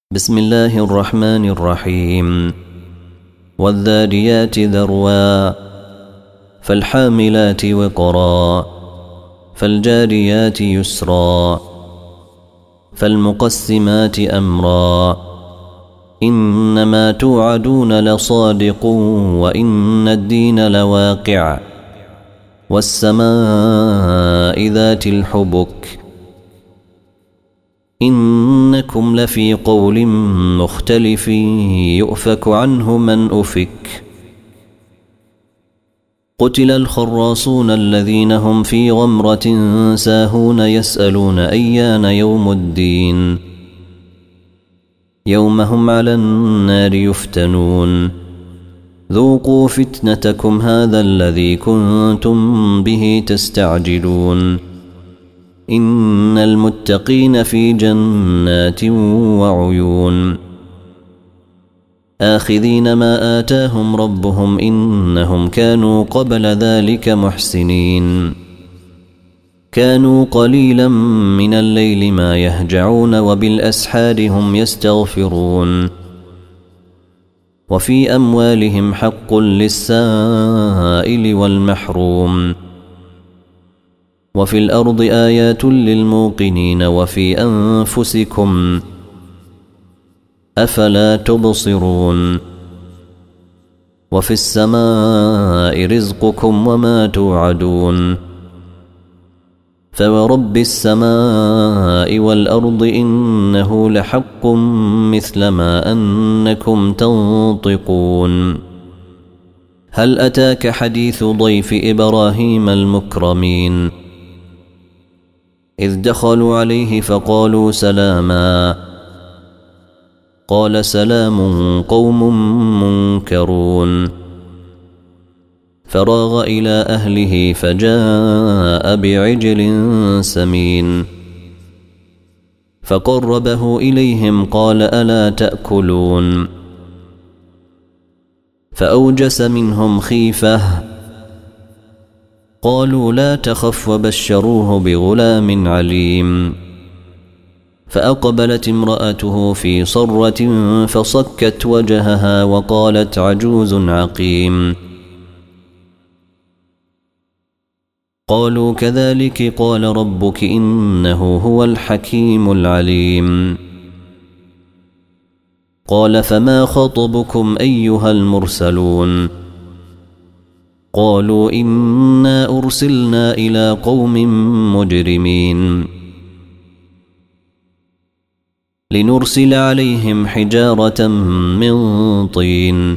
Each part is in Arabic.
بسم الله الرحمن الرحيم. والذاريات ذروا فالحاملات وقرا فالجاريات يسرا فالمقسمات أمرا إنما توعدون لصادق وإن الدين لواقع والسماء ذات الحبك إنكم لفي قول مختلف يؤفك عنه من أفك قتل الخراصون الذين هم في غمرة ساهون يسألون أيان يوم الدين يوم هم على النار يفتنون ذوقوا فتنتكم هذا الذي كنتم به تستعجلون إن المتقين في جنات وعيون آخذين ما آتاهم ربهم إنهم كانوا قبل ذلك محسنين كانوا قليلا من الليل ما يهجعون وبالأسحار هم يستغفرون وفي أموالهم حق للسائل والمحروم وفي الأرض آيات للموقنين وفي أنفسكم أفلا تبصرون وفي السماء رزقكم وما توعدون فورب السماء والأرض إنه لحق مثل ما أنكم تنطقون هل أتاك حديث ضيف إبراهيم المكرمين إذ دخلوا عليه فقالوا سلاما قال سلام قوم منكرون فراغ إلى أهله فجاء بعجل سمين فقربه إليهم قال ألا تأكلون فأوجس منهم خيفة قالوا لا تخف وبشروه بغلام عليم فأقبلت امرأته في صرة فصكت وجهها وقالت عجوز عقيم قالوا كذلك قال ربك إنه هو الحكيم العليم قال فما خطبكم أيها المرسلون قالوا إنا أرسلنا إلى قوم مجرمين لنرسل عليهم حجارة من طين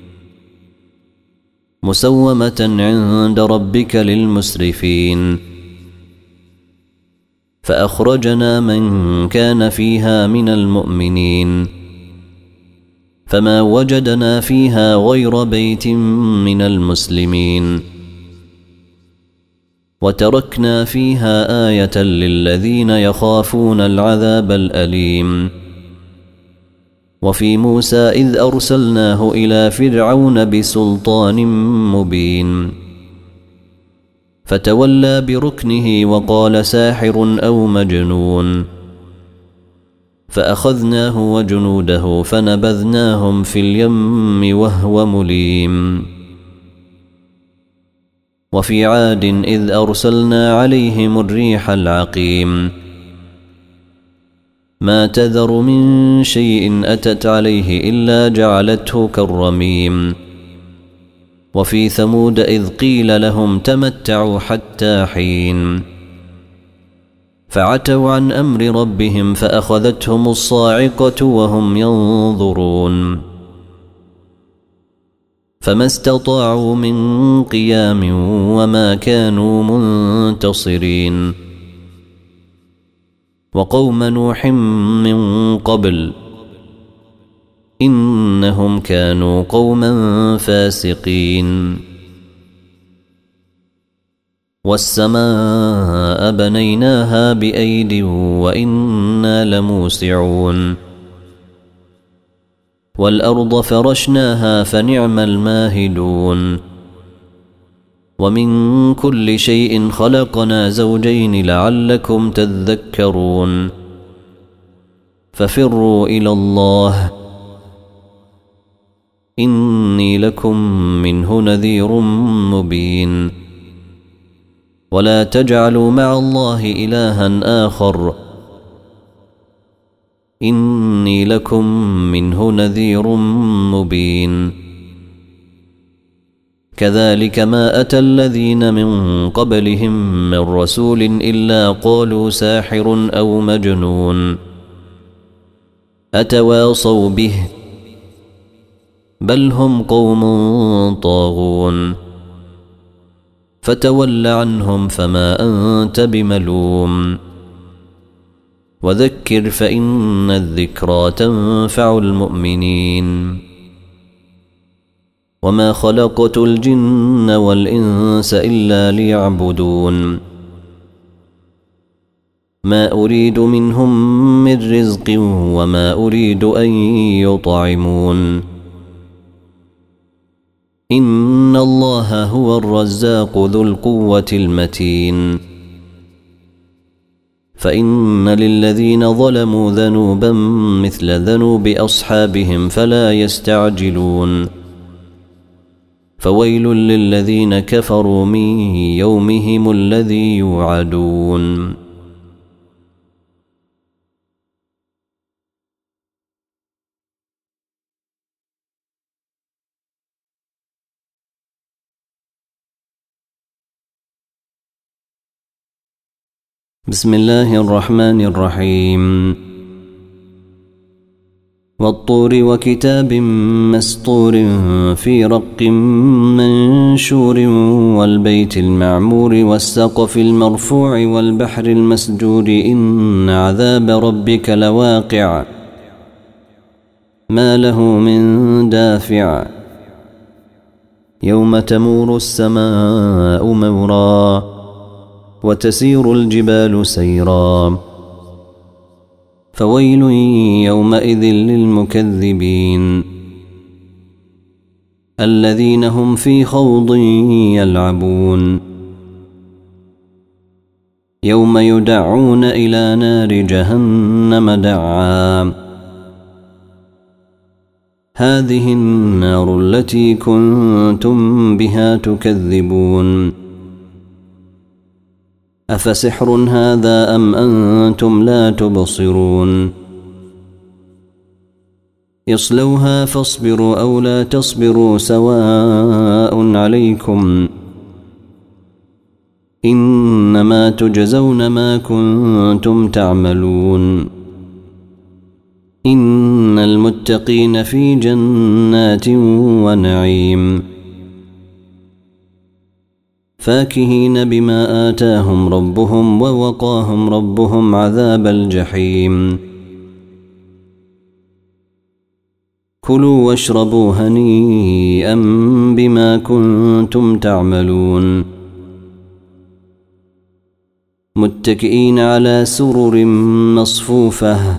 مسومة عند ربك للمسرفين فأخرجنا من كان فيها من المؤمنين فما وجدنا فيها غير بيت من المسلمين وتركنا فيها آية للذين يخافون العذاب الأليم وفي موسى إذ أرسلناه إلى فرعون بسلطان مبين فتولى بركنه وقال ساحر أو مجنون فأخذناه وجنوده فنبذناهم في اليم وهو مليم وفي عاد إذ أرسلنا عليهم الريح العقيم ما تذر من شيء أتت عليه إلا جعلته كالرميم وفي ثمود إذ قيل لهم تمتعوا حتى حين فعتوا عن أمر ربهم فأخذتهم الصاعقة وهم ينظرون فما استطاعوا من قيام وما كانوا منتصرين وقوم نوح من قبل إنهم كانوا قوما فاسقين والسماء بنيناها بأيد وإنا لموسعون والأرض فرشناها فنعم الماهدون ومن كل شيء خلقنا زوجين لعلكم تذكرون ففروا إلى الله إني لكم منه نذير مبين ولا تجعلوا مع الله إلها آخر إني لكم منه نذير مبين كذلك ما أتى الذين من قبلهم من رسول إلا قالوا ساحر أو مجنون أتواصوا به بل هم قوم طاغون فتول عنهم فما أنت بملوم وذكر فإن الذكرى تنفع المؤمنين وما خلقت الجن والإنس إلا ليعبدون ما أريد منهم من رزق وما أريد أن يطعمون إن الله هو الرزاق ذو القوة المتين فإن للذين ظلموا ذنوبا مثل ذنوب أصحابهم فلا يستعجلون فويل للذين كفروا من يومهم الذي يوعدون بسم الله الرحمن الرحيم والطور وكتاب مسطور في رق منشور والبيت المعمور والسقف المرفوع والبحر المسجور إن عذاب ربك لواقع ما له من دافع يوم تمور السماء مورا وتسير الجبال سيرا فويل يومئذ للمكذبين الذين هم في خوض يلعبون يوم يدعون إلى نار جهنم دعا هذه النار التي كنتم بها تكذبون أفسحر هذا أم أنتم لا تبصرون اصلوها فاصبروا أو لا تصبروا سواء عليكم إنما تجزون ما كنتم تعملون إن المتقين في جنات ونعيم فاكهين بما آتاهم ربهم ووقاهم ربهم عذاب الجحيم كلوا واشربوا هنيئا بما كنتم تعملون متكئين على سرر مصفوفة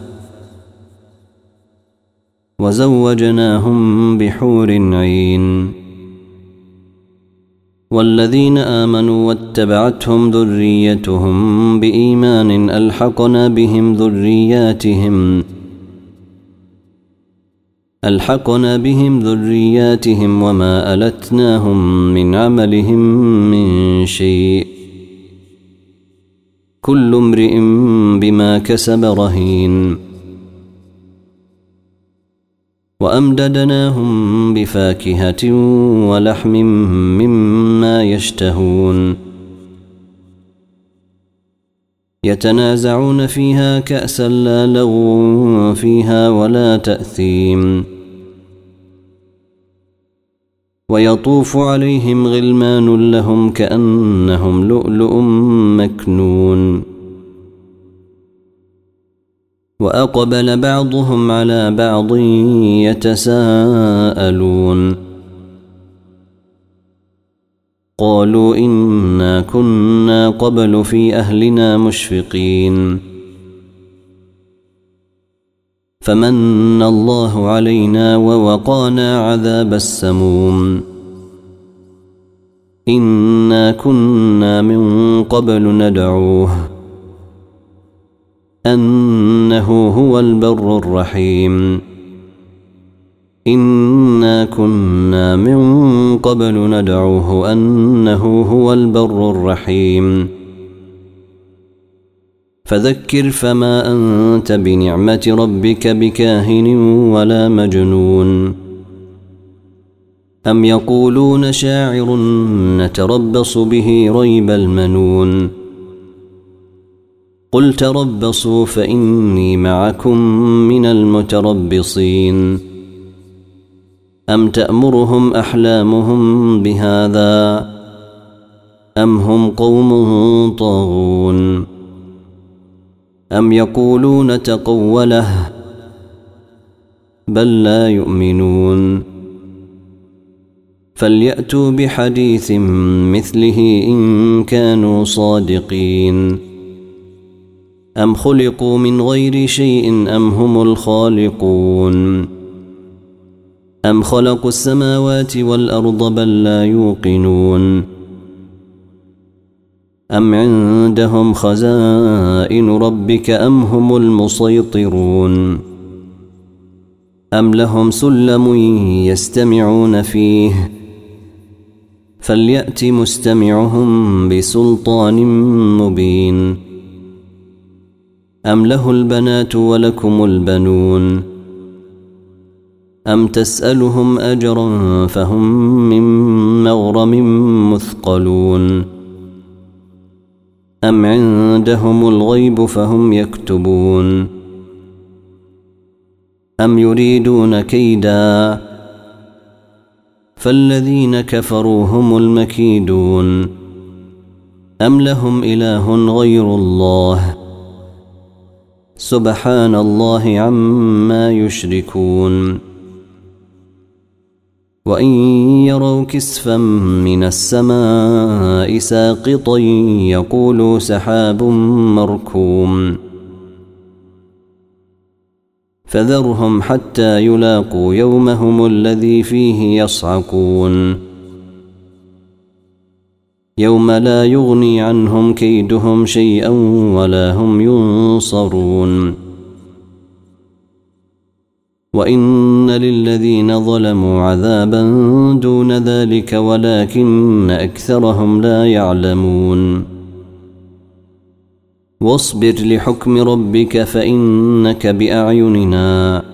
وزوجناهم بحور عين والذين آمنوا واتبعتهم ذريتهم بإيمان ألحقنا بهم ذرياتهم وما ألتناهم من عملهم من شيء كل امرئ بما كسب رهين وأمددناهم بفاكهة ولحم مما يشتهون يتنازعون فيها كأسا لا لغو فيها ولا تأثيم ويطوف عليهم غلمان لهم كأنهم لؤلؤ مكنون وأقبل بعضهم على بعض يتساءلون قالوا إنا كنا قبل في أهلنا مشفقين فمن الله علينا ووقانا عذاب السموم إنا كنا من قبل ندعوه أنه هو البر الرحيم إنا كنا من قبل ندعوه أنه هو البر الرحيم فذكر فما أنت بنعمة ربك بكاهن ولا مجنون أم يقولون شاعر نتربص به ريب المنون قل تربصوا فإني معكم من المتربصين أم تأمرهم أحلامهم بهذا أم هم قوم طاغون أم يقولون تقوله بل لا يؤمنون فليأتوا بحديث مثله إن كانوا صادقين أم خلقوا من غير شيء أم هم الخالقون أم خلقوا السماوات والأرض بل لا يوقنون أم عندهم خزائن ربك أم هم المسيطرون أم لهم سلم يستمعون فيه فليأت مستمعهم بسلطان مبين أم له البنات ولكم البنون أم تسألهم أجرا فهم من مغرم مثقلون أم عندهم الغيب فهم يكتبون أم يريدون كيدا فالذين كفروا هم المكيدون أم لهم إله غير الله سبحان الله عما يشركون وإن يروا كسفا من السماء ساقطا يقولوا سحاب مركوم فذرهم حتى يلاقوا يومهم الذي فيه يصعقون يوم لا يغني عنهم كيدهم شيئا ولا هم ينصرون وإن للذين ظلموا عذابا دون ذلك ولكن أكثرهم لا يعلمون واصبر لحكم ربك فإنك بأعيننا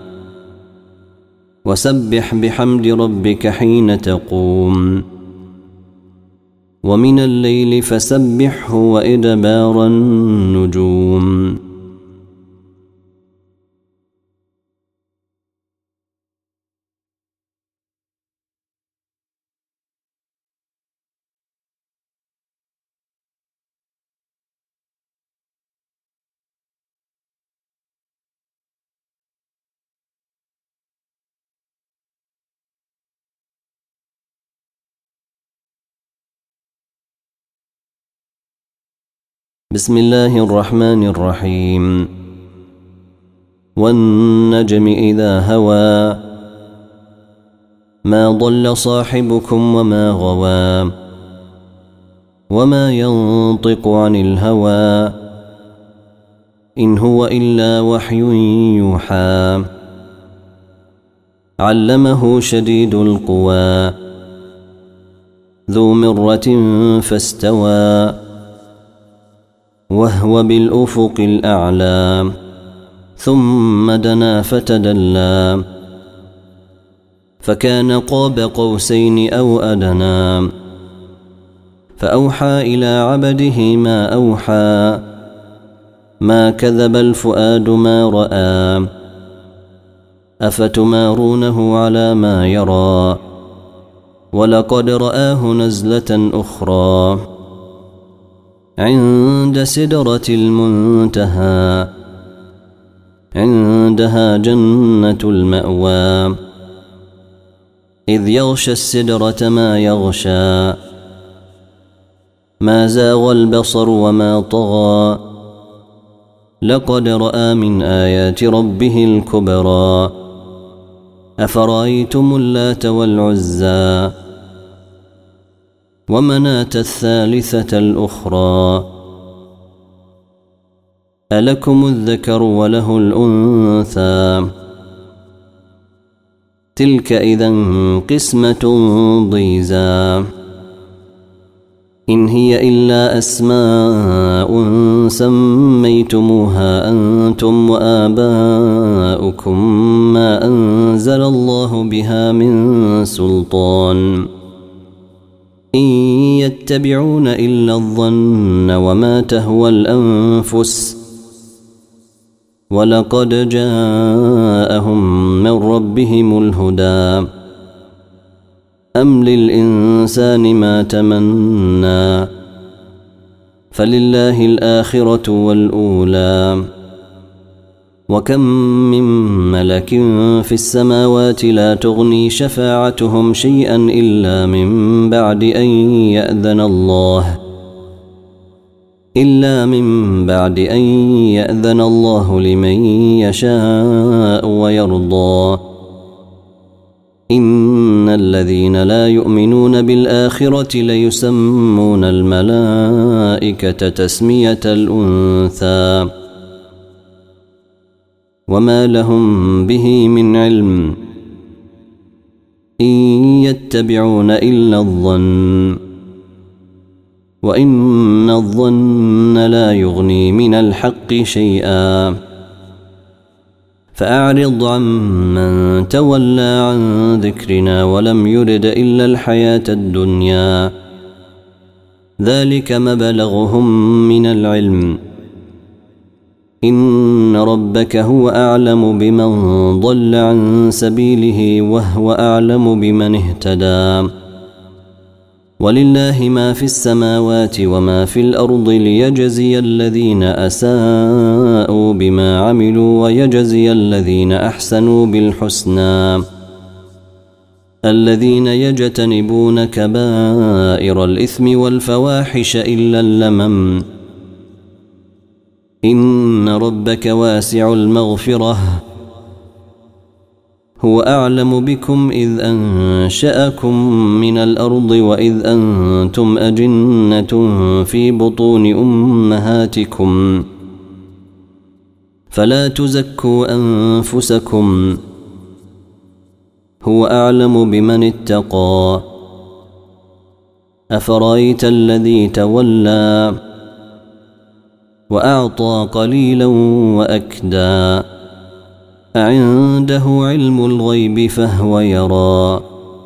وسبح بحمد ربك حين تقوم ومن الليل فسبحه وإدبار النجوم بسم الله الرحمن الرحيم والنجم إذا هوى ما ضل صاحبكم وما غوى وما ينطق عن الهوى إن هو إلا وحي يوحى علمه شديد القوى ذو مرة فاستوى وهو بالأفق الأعلى ثم دنا فتدلى فكان قاب قوسين أو أدنى فأوحى إلى عبده ما أوحى ما كذب الفؤاد ما رأى أفتمارونه على ما يرى ولقد رآه نزلة أخرى عند سدرة المنتهى عندها جنة المأوى إذ يغشى السدرة ما يغشى ما زاغ البصر وما طغى لقد رأى من آيات ربه الكبرى أفرأيتم اللات والعزى ومناة الثالثة الأخرى ألكم الذكر وله الأنثى تلك إذا قسمة ضيزى إن هي إلا أسماء سميتموها أنتم وآباؤكم ما أنزل الله بها من سلطان إن يتبعون إلا الظن وما تهوى الأنفس ولقد جاءهم من ربهم الهدى أم للإنسان ما تمنى فلله الآخرة والأولى وكم من ملك في السماوات لا تغني شفاعتهم شيئا إلا من بعد أن يأذن الله لمن يشاء ويرضى إن الذين لا يؤمنون بالآخرة ليسمون الملائكة تسمية الأنثى وما لهم به من علم إن يتبعون إلا الظن وإن الظن لا يغني من الحق شيئا فأعرض عمن تولى عن ذكرنا ولم يرد إلا الحياة الدنيا ذلك مبلغهم من العلم إن ربك هو أعلم بمن ضل عن سبيله وهو أعلم بمن اهتدى ولله ما في السماوات وما في الأرض ليجزي الذين أساءوا بما عملوا ويجزي الذين أحسنوا بالحسنى الذين يجتنبون كبائر الإثم والفواحش إلا اللمم إن ربك واسع المغفرة هو أعلم بكم إذ أنشأكم من الأرض وإذ أنتم أجنة في بطون أمهاتكم فلا تزكوا أنفسكم هو أعلم بمن اتقى أفرأيت الذي تولى وأعطى قليلا وأكدى أعنده علم الغيب فهو يرى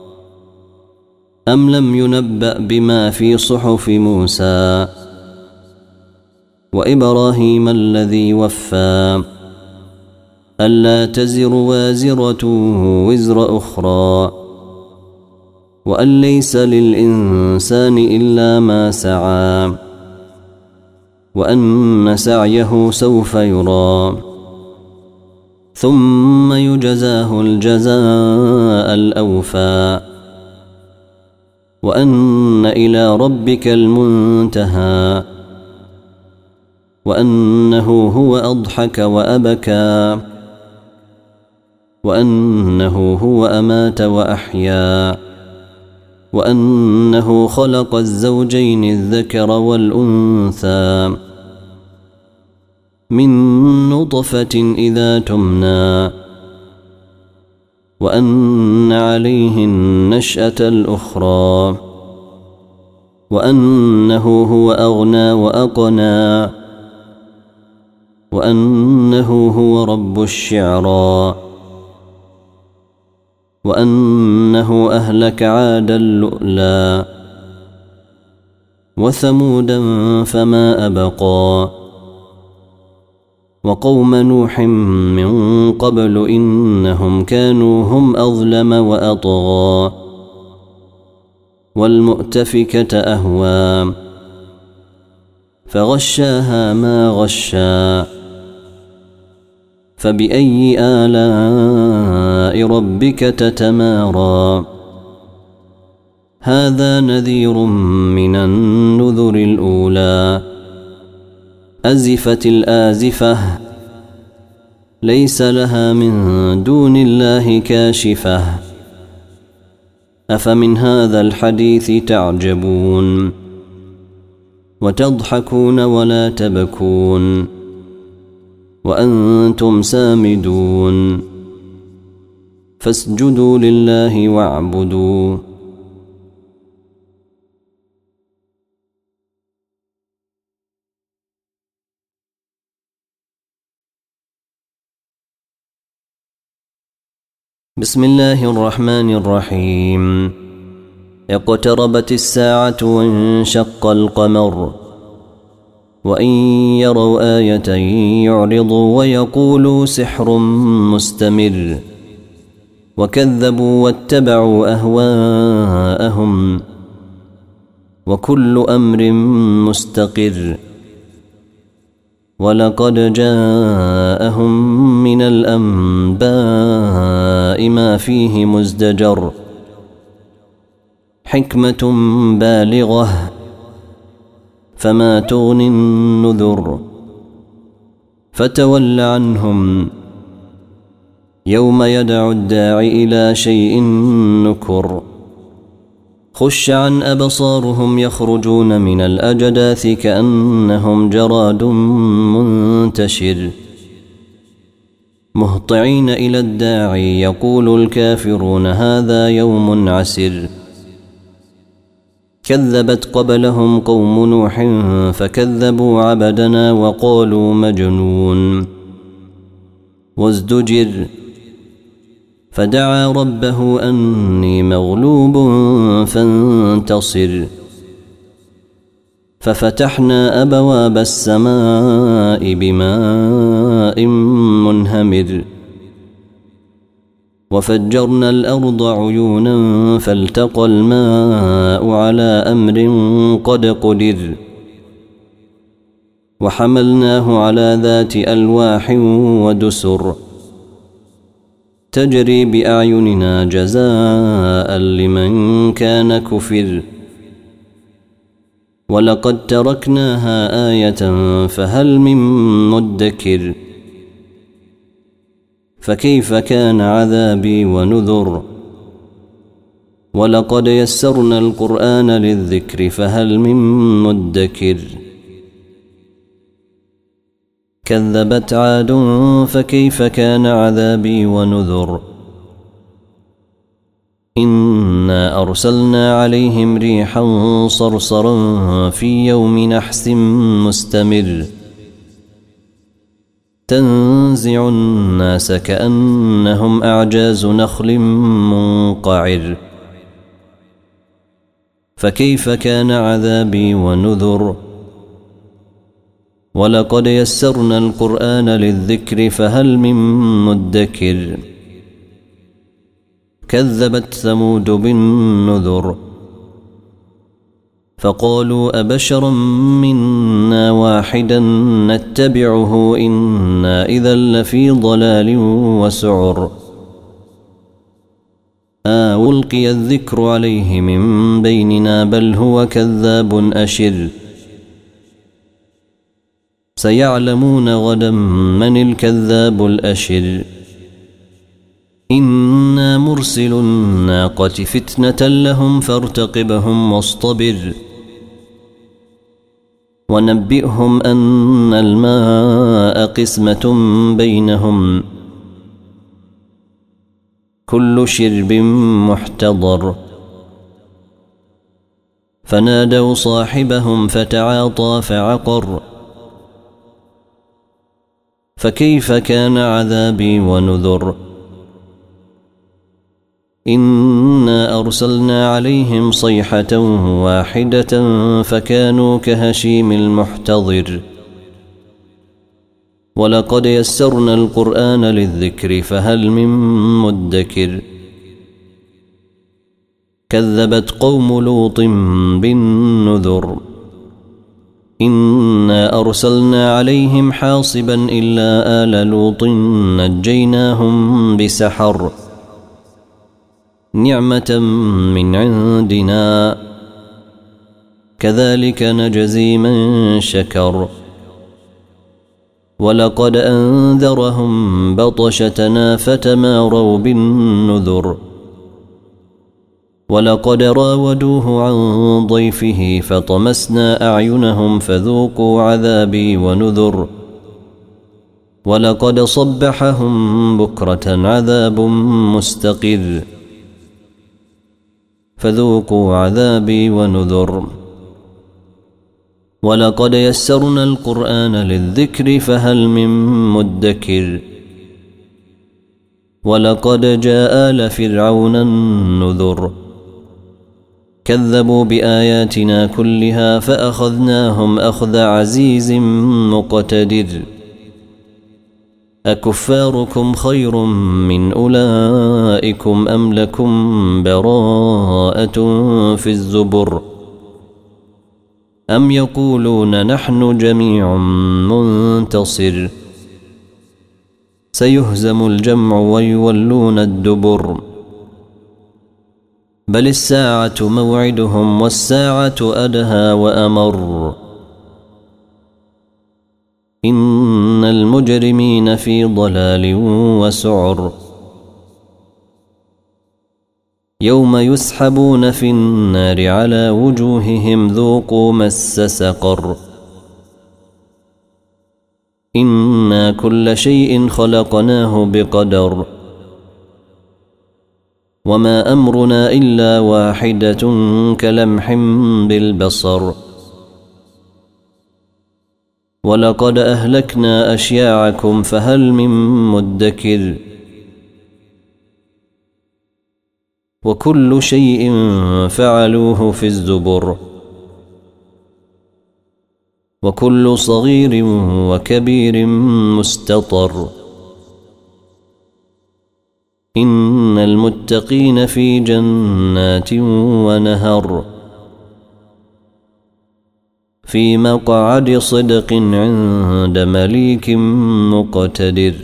أم لم ينبأ بما في صحف موسى وإبراهيم الذي وفى ألا تزر وازرة وزر أخرى وأن ليس للإنسان إلا ما سعى وأن سعيه سوف يرى ثم يجزاه الجزاء الأوفى وأن إلى ربك المنتهى وأنه هو أضحك وأبكى وأنه هو أمات وأحيا وأنه خلق الزوجين الذكر والأنثى من نطفة إذا تمنى وأن عليه النشأة الأخرى وأنه هو أغنى وأقنى وأنه هو رب الشعرى وأنه أهلك عادا اللؤلا وثمودا فما أبقى وقوم نوح من قبل إنهم كانوا هم أظلم وأطغى والمؤتفكة أهوى فغشاها ما غشا فبأي آلاء ربك تتمارى هذا نذير من النذر الأولى أزفت الآزفة ليس لها من دون الله كاشفة أفمن هذا الحديث تعجبون وتضحكون ولا تبكون وأنتم سامدون فاسجدوا لله واعبدوا. بسم الله الرحمن الرحيم. اقتربت الساعة وانشق القمر وإن يروا آية يعرضوا ويقولوا سحر مستمر وكذبوا واتبعوا أهواءهم وكل أمر مستقر ولقد جاءهم من الأنباء ما فيه مزدجر حكمة بالغة فما تغني النذر فتول عنهم يوم يدعو الداعي إلى شيء نكر خش عن أبصارهم يخرجون من الأجداث كأنهم جراد منتشر مهطعين إلى الداعي يقول الكافرون هذا يوم عسر كذبت قبلهم قوم نوح فكذبوا عبدنا وقالوا مجنون وازدجر فدعا ربه أني مغلوب فانتصر ففتحنا أبواب السماء بماء منهمر وفجرنا الأرض عيونا فالتقى الماء على أمر قد قدر وحملناه على ذات ألواح ودسر تجري بأعيننا جزاء لمن كان كفر ولقد تركناها آية فهل من مدكر فكيف كان عذابي ونذر ولقد يسرنا القرآن للذكر فهل من مدكر كذبت عاد فكيف كان عذابي ونذر إنا أرسلنا عليهم ريحا صرصرا في يوم نحس مستمر تنزع الناس كأنهم أعجاز نخل منقعر فكيف كان عذابي ونذر ولقد يسرنا القرآن للذكر فهل من مدكر كذبت ثمود بالنذر فقالوا أبشرا منا واحدا نتبعه إنا إذا لفي ضلال وسعر ألقي الذكر عليه من بيننا بل هو كذاب أشر سيعلمون غدا من الكذاب الأشر إنا مرسل الناقة فتنة لهم فارتقبهم واصطبر ونبئهم أن الماء قسمة بينهم كل شرب محتضر فنادوا صاحبهم فتعاطى فعقر فكيف كان عذابي ونذر إنا أرسلنا عليهم صيحة واحدة فكانوا كهشيم المحتضر ولقد يسرنا القرآن للذكر فهل من مدكر كذبت قوم لوط بالنذر إنا أرسلنا عليهم حاصبا إلا آل لوط نجيناهم بسحر نعمة من عندنا كذلك نجزي من شكر ولقد أنذرهم بطشتنا فتماروا بالنذر ولقد راودوه عن ضيفه فطمسنا أعينهم فذوقوا عذابي ونذر ولقد صبحهم بكرة عذاب مستقر فذوقوا عذابي ونذر ولقد يسرنا القرآن للذكر فهل من مدكر ولقد جاء آل فرعون النذر كذبوا بآياتنا كلها فأخذناهم أخذ عزيز مقتدر أكفاركم خير من أولئكم أم لكم براءة في الزبر أم يقولون نحن جميع منتصر سيهزم الجمع ويولون الدبر بل الساعة موعدهم والساعة أدهى وأمر إن المجرمين في ضلال وسعر يوم يسحبون في النار على وجوههم ذوقوا مس سقر إنا كل شيء خلقناه بقدر وما أمرنا إلا واحدة كلمح بالبصر ولقد أهلكنا أشياعكم فهل من مدكر وكل شيء فعلوه في الزبر وكل صغير وكبير مستطر إن المتقين في جنات ونهر في مقعد صدق عند مليك مقتدر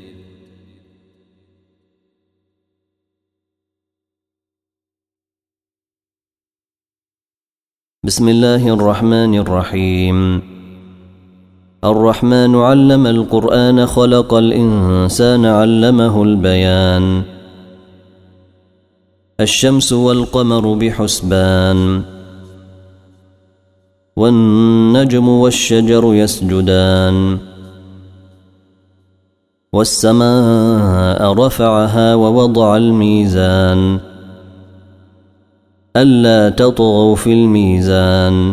بسم الله الرحمن الرحيم الرحمن علم القرآن خلق الإنسان علمه البيان الشمس والقمر بحسبان والنجم والشجر يسجدان والسماء رفعها ووضع الميزان ألا تطغوا في الميزان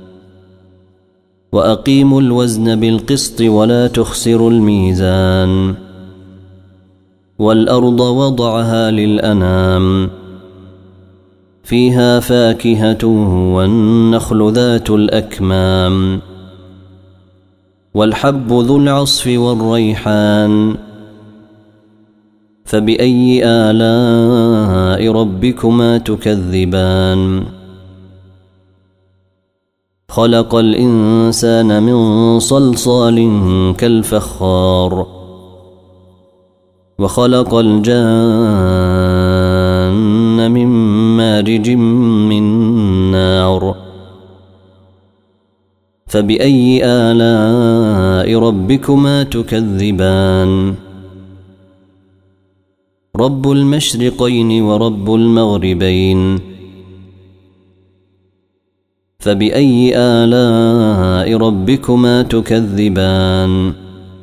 وأقيموا الوزن بالقسط ولا تخسروا الميزان والأرض وضعها للأنام فيها فاكهة والنخل ذات الأكمام والحب ذو العصف والريحان فبأي آلاء ربكما تكذبان خلق الإنسان من صلصال كالفخار وخلق الجان من مارج من نار فبأي آلاء ربكما تكذبان رب المشرقين ورب المغربين فبأي آلاء ربكما تكذبان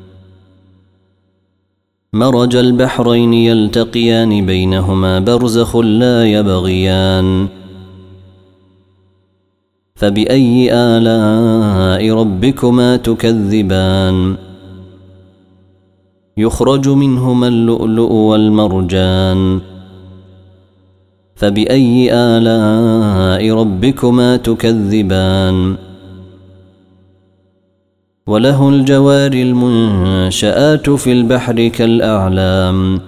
مرج البحرين يلتقيان بينهما برزخ لا يبغيان فبأي آلاء ربكما تكذبان يخرج منهما اللؤلؤ والمرجان فبأي آلاء ربكما تكذبان وله الجوار المنشآت في البحر كالأعلام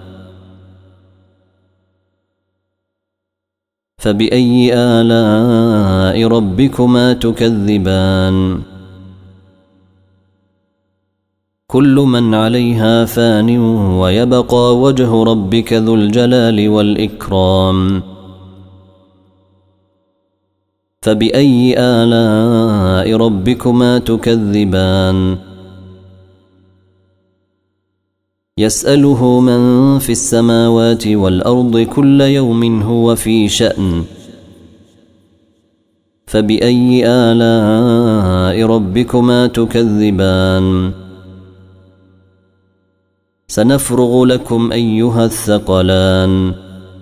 فبأي آلاء ربكما تكذبان كل من عليها فان ويبقى وجه ربك ذو الجلال والإكرام فبأي آلاء ربكما تكذبان يسأله من في السماوات والأرض كل يوم هو في شأن فبأي آلاء ربكما تكذبان سنفرغ لكم أيها الثقلان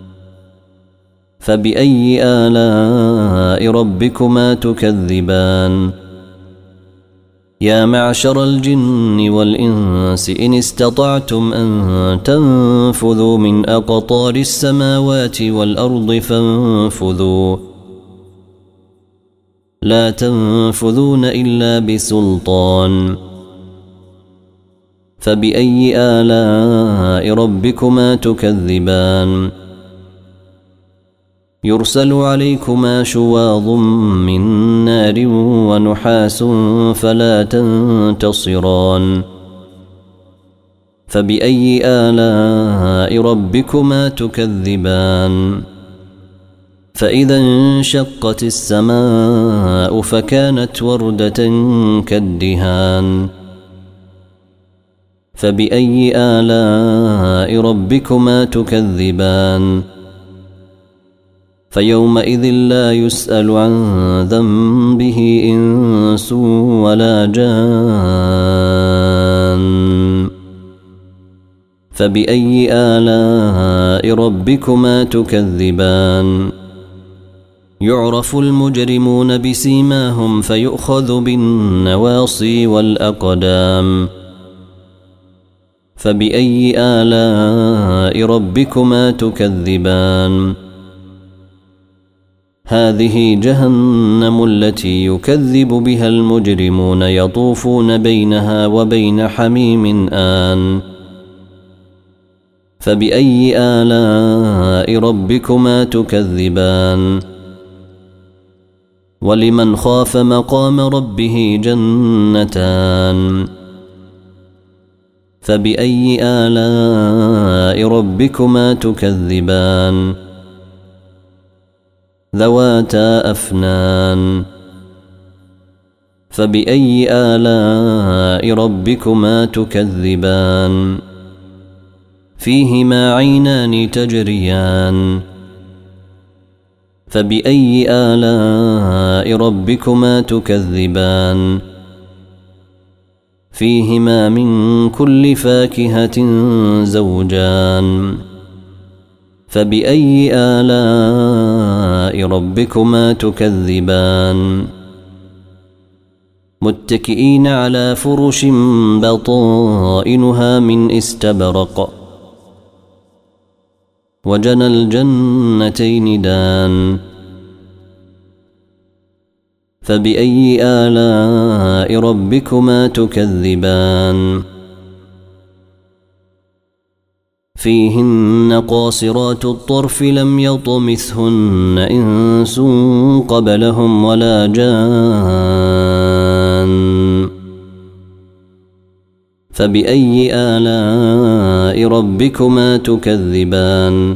فبأي آلاء ربكما تكذبان يا معشر الجن والإنس إن استطعتم أن تنفذوا من أقطار السماوات والأرض فانفذوا لا تنفذون إلا بسلطان فبأي آلاء ربكما تكذبان يرسل عليكما شواظ من نار ونحاس فلا تنتصران فبأي آلاء ربكما تكذبان فإذا انشقت السماء فكانت وردة كالدهان فبأي آلاء ربكما تكذبان فيومئذ لا يسأل عن ذنبه إنس ولا جان فبأي آلاء ربكما تكذبان يعرف المجرمون بسيماهم فيؤخذ بالنواصي والأقدام فبأي آلاء ربكما تكذبان هذه جهنم التي يكذب بها المجرمون يطوفون بينها وبين حميم آن فبأي آلاء ربكما تكذبان ولمن خاف مقام ربه جنتان فبأي آلاء ربكما تكذبان ذواتا أفنان فبأي آلاء ربكما تكذبان فيهما عينان تجريان فبأي آلاء ربكما تكذبان فيهما من كل فاكهة زوجان فبأي آلاء ربكما تكذبان متكئين على فرش بطائنها من استبرق وجنى الجنتين دان فبأي آلاء ربكما تكذبان فيهن قاصرات الطرف لم يطمثهن إنس قبلهم ولا جان فبأي آلاء ربكما تكذبان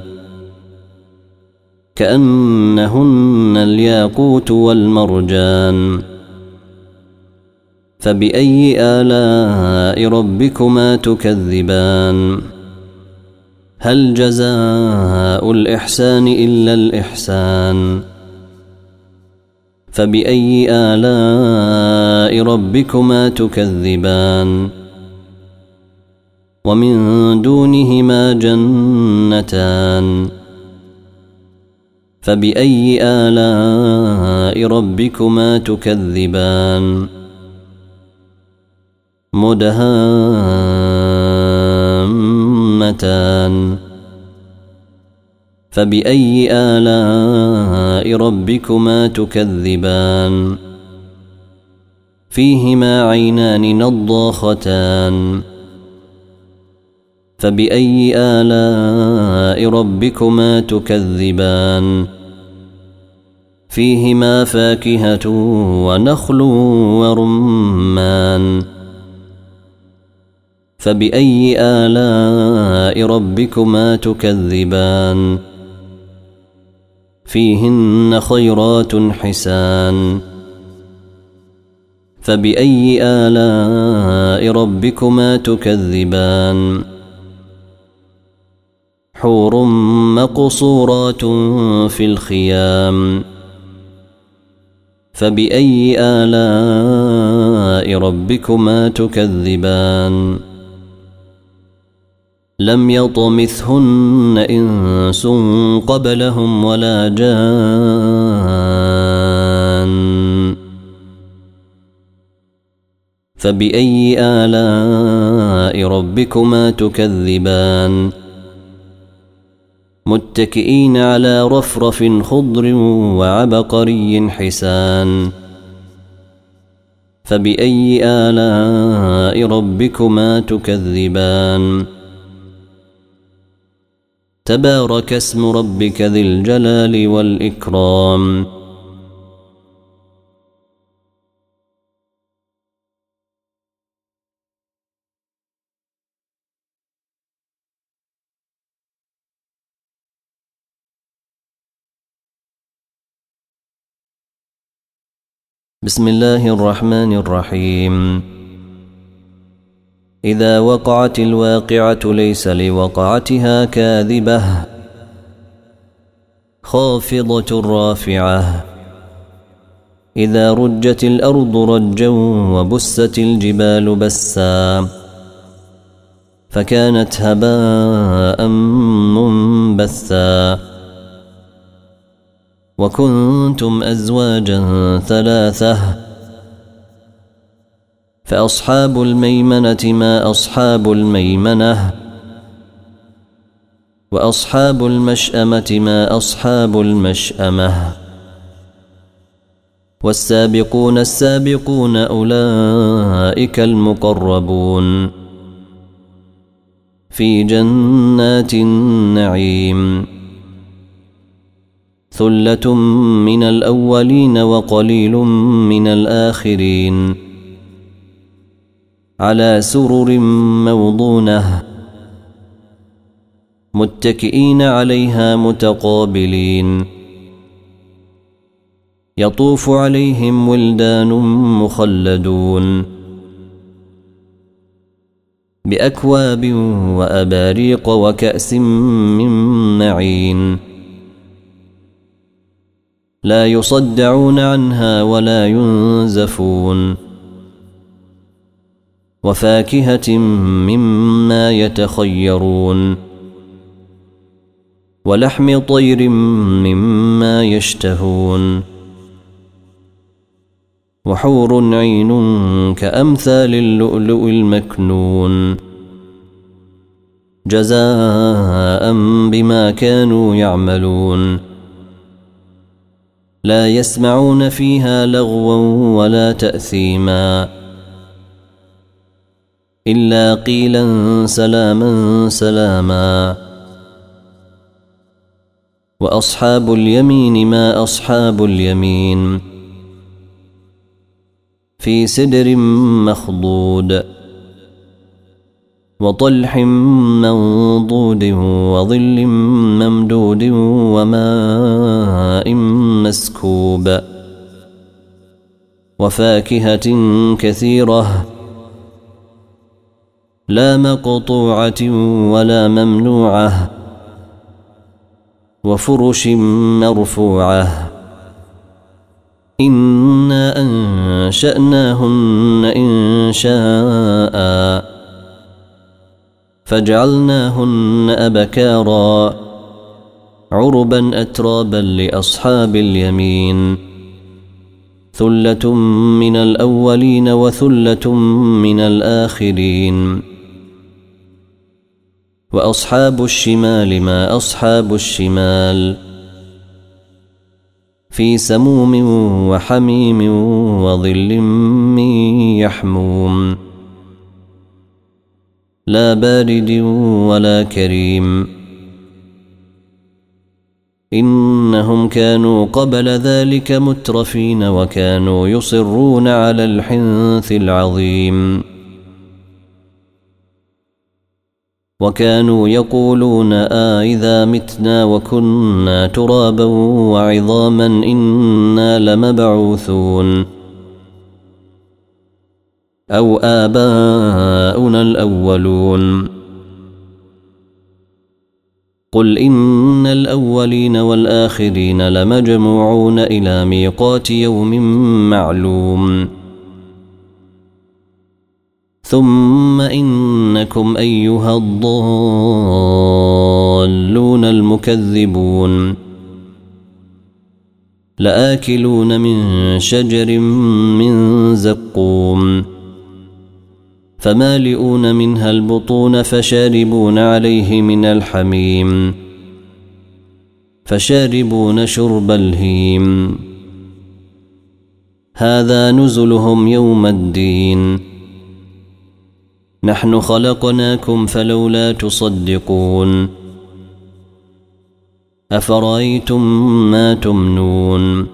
كأنهن الياقوت والمرجان فبأي آلاء ربكما تكذبان هل جزاء الإحسان إلا الإحسان فبأي آلاء ربكما تكذبان ومن دونهما جنتان فبأي آلاء ربكما تكذبان مدهامتان فبأي آلاء ربكما تكذبان فيهما عينان نضاختان فبأي آلاء ربكما تكذبان فيهما فاكهة ونخل ورمان فبأي آلاء ربكما تكذبان فيهن خيرات حسان فبأي آلاء ربكما تكذبان حور مقصورات في الخيام فبأي آلاء ربكما تكذبان لم يطمثهن إنس قبلهم ولا جان فبأي آلاء ربكما تكذبان متكئين على رفرف خضر وعبقري حسان فبأي آلاء ربكما تكذبان تبارك اسم ربك ذي الجلال والإكرام بسم الله الرحمن الرحيم إذا وقعت الواقعة ليس لوقعتها كاذبة خافضة رافعة إذا رجت الأرض رجا وبست الجبال بسا فكانت هباء منبثا وكنتم أزواجا ثلاثة فأصحاب الميمنة ما أصحاب الميمنة وأصحاب المشأمة ما أصحاب المشأمة والسابقون السابقون أولئك المقربون في جنات النعيم ثلة من الأولين وقليل من الآخرين على سرر موضونة متكئين عليها متقابلين يطوف عليهم ولدان مخلدون بأكواب وأباريق وكأس من معين لا يصدعون عنها ولا ينزفون وفاكهة مما يتخيرون ولحم طير مما يشتهون وحور عين كأمثال اللؤلؤ المكنون جزاء بما كانوا يعملون لا يسمعون فيها لغوا ولا تأثيما إلا قيلا سلاما سلاما وأصحاب اليمين ما أصحاب اليمين في سدر مخضود وطلح منضود وظل ممدود وماء مسكوب وفاكهة كثيرة لا مقطوعة ولا ممنوعة وفرش مرفوعة إنا أنشأناهن إنشاء فجعلناهن أبكارا عربا أترابا لأصحاب اليمين ثلة من الأولين وثلة من الآخرين وأصحاب الشمال ما أصحاب الشمال في سموم وحميم وظل من يحموم لا بارد ولا كريم إنهم كانوا قبل ذلك مترفين وكانوا يصرون على الحنث العظيم وكانوا يقولون إذا متنا وكنا ترابا وعظاما إنا لمبعوثون أو آباؤنا الأولون قل إن الأولين والآخرين لمجموعون إلى ميقات يوم معلوم ثم إنكم أيها الضالون المكذبون لآكلون من شجر من زقوم فمالئون منها البطون فشاربون عليه من الحميم فشاربون شرب الهيم هذا نزلهم يوم الدين نحن خلقناكم فلولا تصدقون أفرأيتم ما تمنون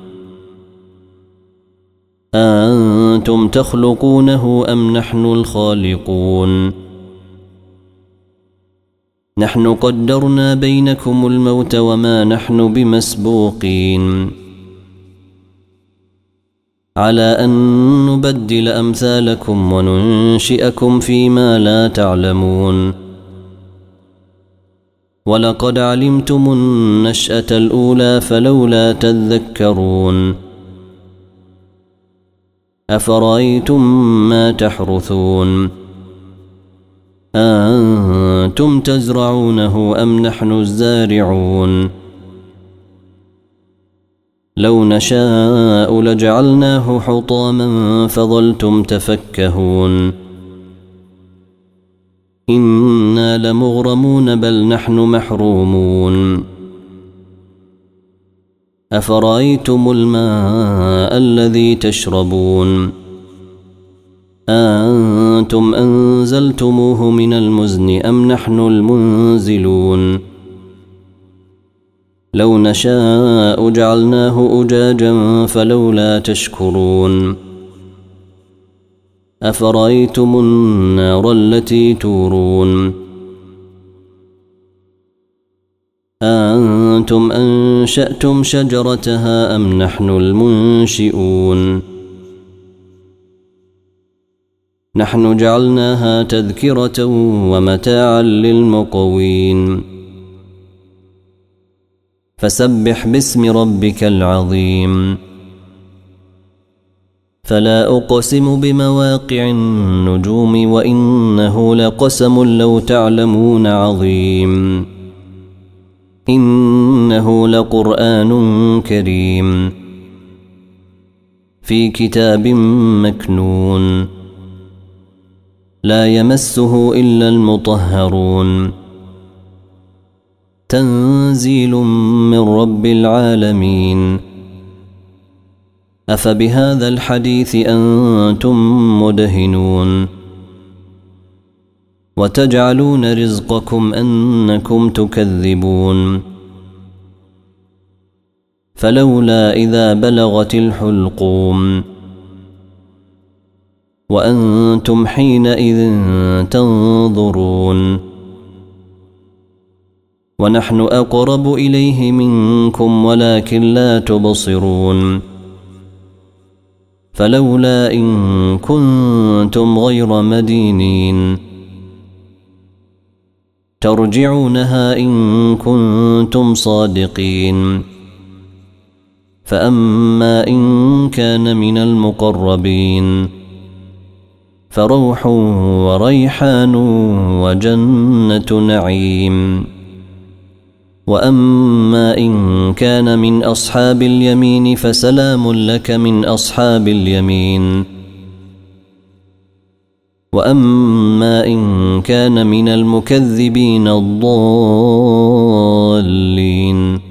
أأنتم تخلقونه أم نحن الخالقون نحن قدرنا بينكم الموت وما نحن بمسبوقين على أن نبدل أمثالكم وننشئكم فيما لا تعلمون ولقد علمتم النشأة الأولى فلولا تذكرون أفرأيتم ما تحرثون أأنتم تزرعونه أم نحن الزارعون لو نشاء لجعلناه حطاما فظلتم تفكهون إنا لمغرمون بل نحن محرومون أفرأيتم الماء الذي تشربون أأنتم أنزلتموه من المزن أم نحن المنزلون لو نشاء جعلناه أجاجا فلولا تشكرون أفرأيتم النار التي تورون أأنتم أنشأتم شجرتها أم نحن المنشئون نحن جعلناها تذكرة ومتاعا للمقوين فسبح باسم ربك العظيم فلا أقسم بمواقع النجوم وإنه لقسم لو تعلمون عظيم إنه لقرآن كريم في كتاب مكنون لا يمسه إلا المطهرون تنزيل من رب العالمين أفبهذا الحديث أنتم مدهنون وتجعلون رزقكم أنكم تكذبون فلولا إذا بلغت الحلقوم وأنتم حينئذ تنظرون ونحن أقرب إليه منكم ولكن لا تبصرون فلولا إن كنتم غير مدينين ترجعونها إن كنتم صادقين فأما إن كان من المقربين فروح وريحان وجنة نعيم وأما إن كان من أصحاب اليمين فسلام لك من أصحاب اليمين وأما إن كان من المكذبين الضالين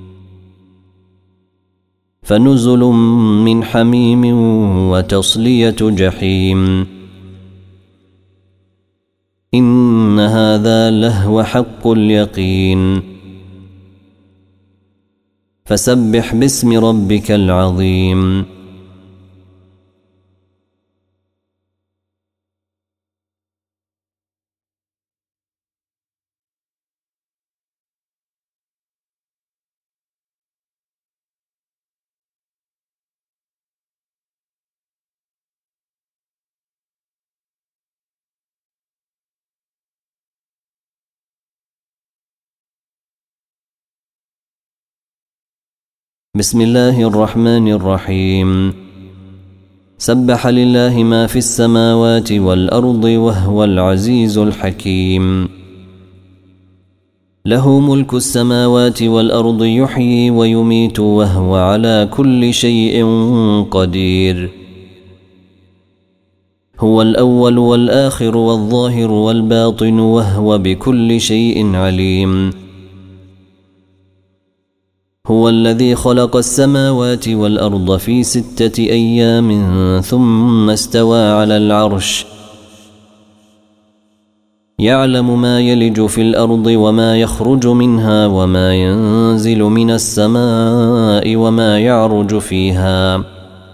فنزل من حميم وتصلية جحيم إن هذا لهو حق اليقين فسبح باسم ربك العظيم بسم الله الرحمن الرحيم سبح لله ما في السماوات والأرض وهو العزيز الحكيم له ملك السماوات والأرض يحيي ويميت وهو على كل شيء قدير هو الأول والآخر والظاهر والباطن وهو بكل شيء عليم هو الذي خلق السماوات والأرض في 6 أيام ثم استوى على العرش يعلم ما يلج في الأرض وما يخرج منها وما ينزل من السماء وما يعرج فيها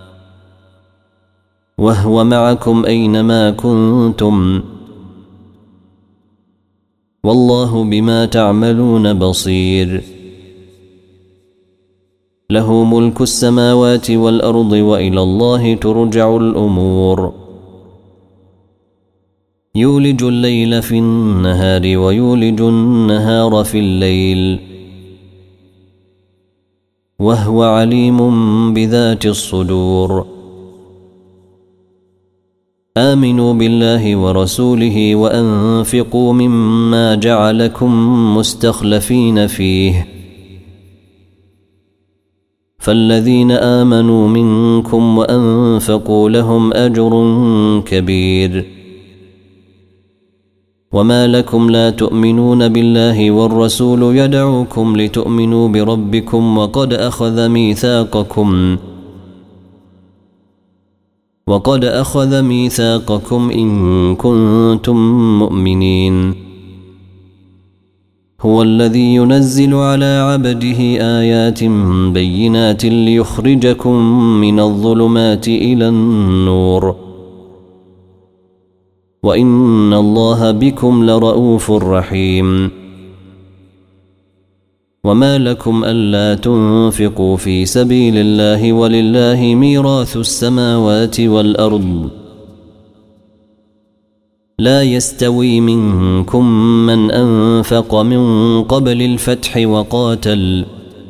وهو معكم أينما كنتم والله بما تعملون بصير له ملك السماوات والأرض وإلى الله ترجع الأمور يولج الليل في النهار ويولج النهار في الليل وهو عليم بذات الصدور آمنوا بالله ورسوله وأنفقوا مما جعلكم مستخلفين فيه فالذين آمنوا منكم وأنفقوا لهم أجر كبير وما لكم لا تؤمنون بالله والرسول يدعوكم لتؤمنوا بربكم وقد أخذ ميثاقكم إن كنتم مؤمنين هو الذي ينزل على عبده آيات بينات ليخرجكم من الظلمات إلى النور وإن الله بكم لرؤوف رحيم وما لكم ألا تنفقوا في سبيل الله ولله ميراث السماوات والأرض لا يستوي منكم من أنفق من قبل الفتح وقاتل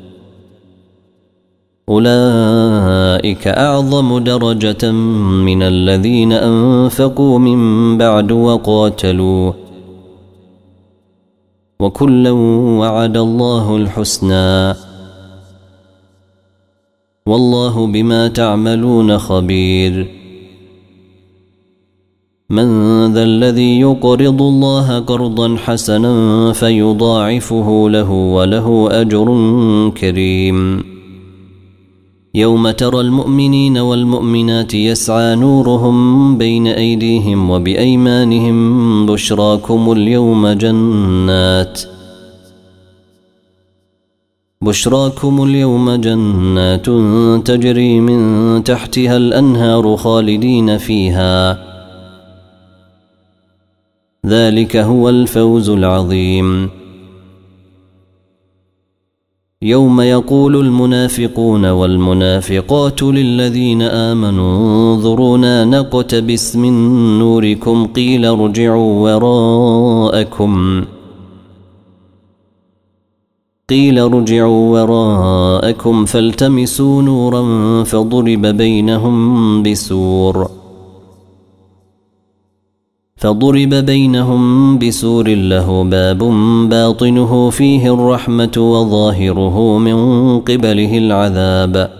أولئك أعظم درجة من الذين أنفقوا من بعد وقاتلوا وكلا وعد الله الحسنى والله بما تعملون خبير من ذا الذي يقرض الله قرضا حسنا فيضاعفه له وله أجر كريم يوم ترى المؤمنين والمؤمنات يسعى نورهم بين أيديهم وبأيمانهم بشراكم اليوم جنات تجري من تحتها الأنهار خالدين فيها ذلك هو الفوز العظيم يوم يقول المنافقون والمنافقات للذين آمنوا انظرونا نقتبس من نوركم قيل ارجعوا وراءكم فالتمسوا نورا فضرب بينهم بسور له باب باطنه فيه الرحمة وظاهره من قبله العذاب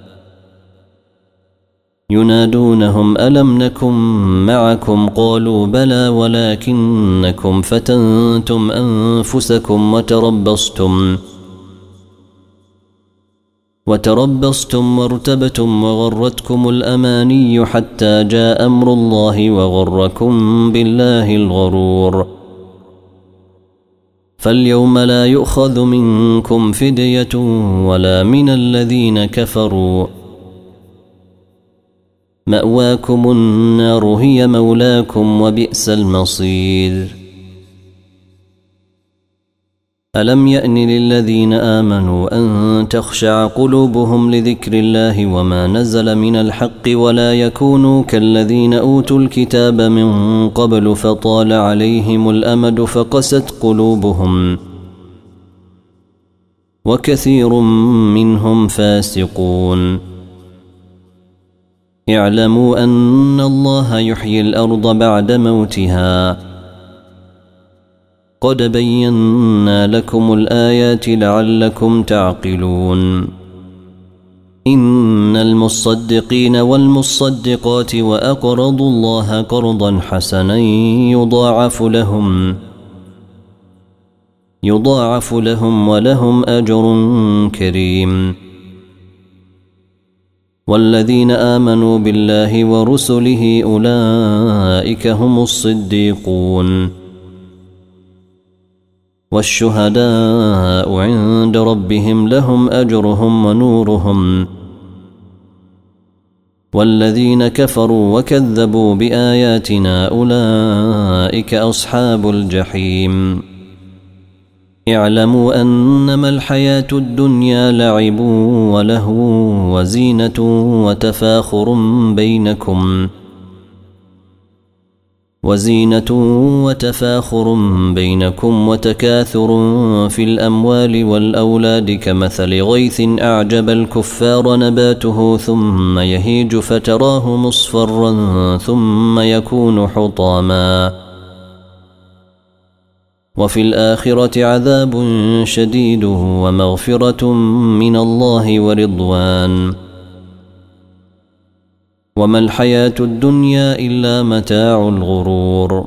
ينادونهم ألم نكن معكم قالوا بلى ولكنكم فتنتم أنفسكم وتربصتم وارتبتم وغرتكم الأماني حتى جاء أمر الله وغركم بالله الغرور فاليوم لا يؤخذ منكم فدية ولا من الذين كفروا مأواكم النار هي مولاكم وبئس المصير ألم يأن للذين آمنوا أن تخشع قلوبهم لذكر الله وما نزل من الحق ولا يكونوا كالذين أوتوا الكتاب من قبل فطال عليهم الأمد فقست قلوبهم وكثير منهم فاسقون اعلموا أن الله يحيي الأرض بعد موتها قد بينا لكم الآيات لعلكم تعقلون إن المصدقين والمصدقات وأقرضوا الله قرضا حسنا يضاعف لهم ولهم أجر كريم والذين آمنوا بالله ورسله أولئك هم الصديقون والشهداء عند ربهم لهم أجرهم ونورهم والذين كفروا وكذبوا بآياتنا أولئك أصحاب الجحيم اعلموا أنما الحياة الدنيا لعب ولهو وزينة وتفاخر بينكم وتكاثر في الأموال والأولاد كمثل غيث أعجب الكفار نباته ثم يهيج فتراه مصفرا ثم يكون حطاما وفي الآخرة عذاب شديد ومغفرة من الله ورضوان وما الحياة الدنيا إلا متاع الغرور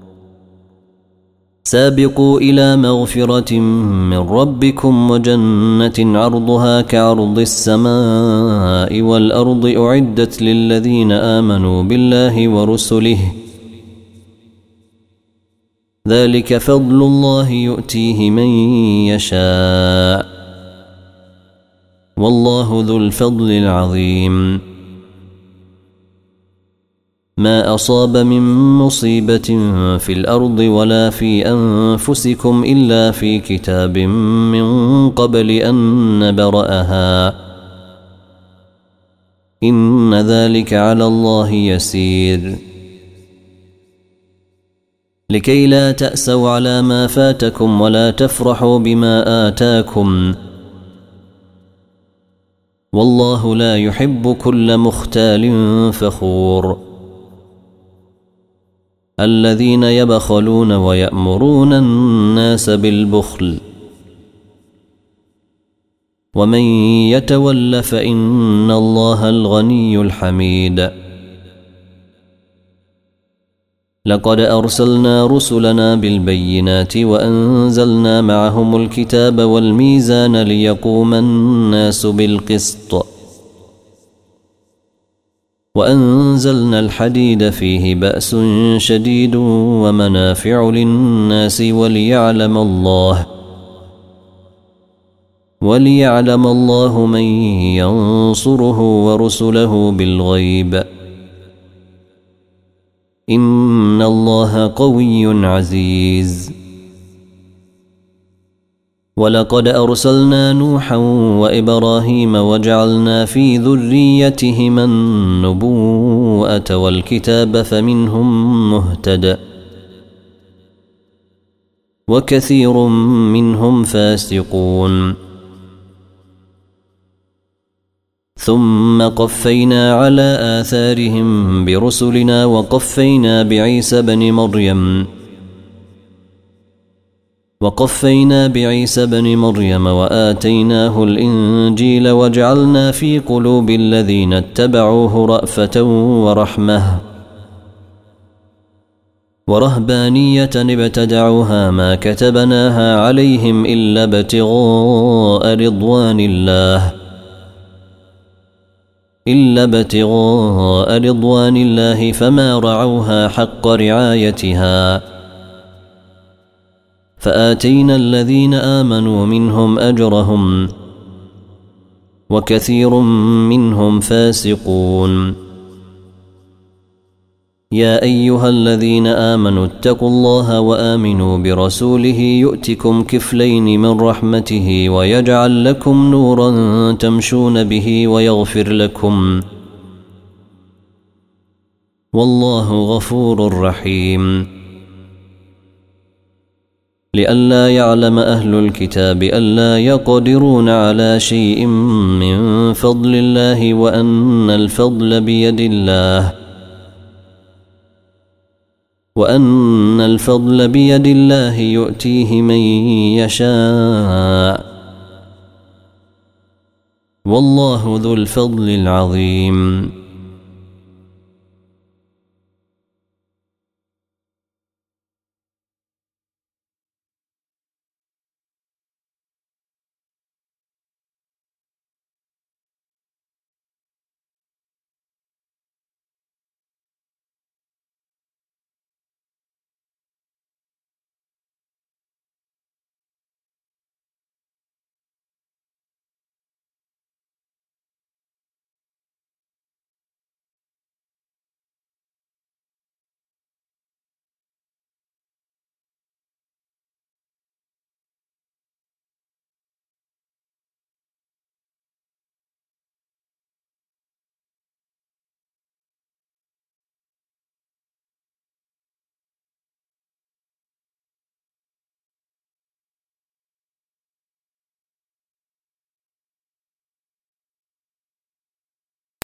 سابقوا إلى مغفرة من ربكم وجنة عرضها كعرض السماء والأرض أعدت للذين آمنوا بالله ورسله ذلك فضل الله يؤتيه من يشاء والله ذو الفضل العظيم ما أصاب من مصيبة في الأرض ولا في أنفسكم إلا في كتاب من قبل أن نبرأها إن ذلك على الله يسير لكي لا تأسوا على ما فاتكم ولا تفرحوا بما آتاكم والله لا يحب كل مختال فخور الذين يبخلون ويأمرون الناس بالبخل ومن يتول فإن الله الغني الحميد لقد أرسلنا رسلنا بالبينات وأنزلنا معهم الكتاب والميزان ليقوم الناس بالقسط وأنزلنا الحديد فيه بأس شديد ومنافع للناس وليعلم الله من ينصره ورسله بالغيب إن الله قوي عزيز ولقد أرسلنا نوحا وإبراهيم وجعلنا في ذريتهما النبوءة والكتاب فمنهم مهتد وكثير منهم فاسقون ثم قفينا على آثارهم برسلنا وقفينا بعيسى بن مريم وآتيناه الإنجيل وجعلنا في قلوب الذين اتبعوه رأفة ورحمة ورهبانية ابتدعوها ما كتبناها عليهم إلا ابتغاء رضوان الله فما رعوها حق رعايتها فآتينا الذين آمنوا منهم أجرهم وكثير منهم فاسقون يا أيها الذين آمنوا اتقوا الله وآمنوا برسوله يؤتكم كفلين من رحمته ويجعل لكم نورا تمشون به ويغفر لكم والله غفور رحيم لئلا يعلم أهل الكتاب ألا يقدرون على شيء من فضل الله وأن الفضل بيد الله يؤتيه من يشاء والله ذو الفضل العظيم.